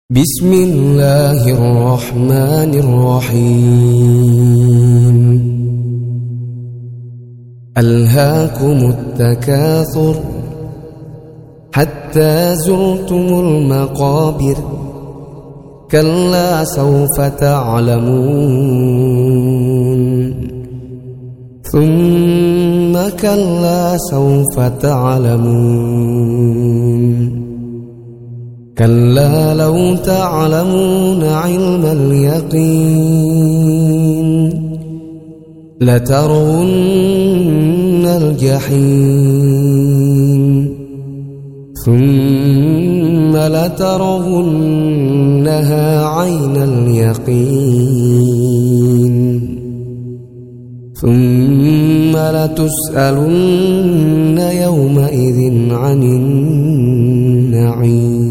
بسم الله الرحمن الرحيم. ألهاكم التكاثر حتى زرتم المقابر كلا سوف تعلمون ثم كلا سوف تعلمون كلا لو تعلمون علم اليقين لترون الجحيم ثم لترونها عين اليقين ثم لتسألن يومئذ عن النعيم.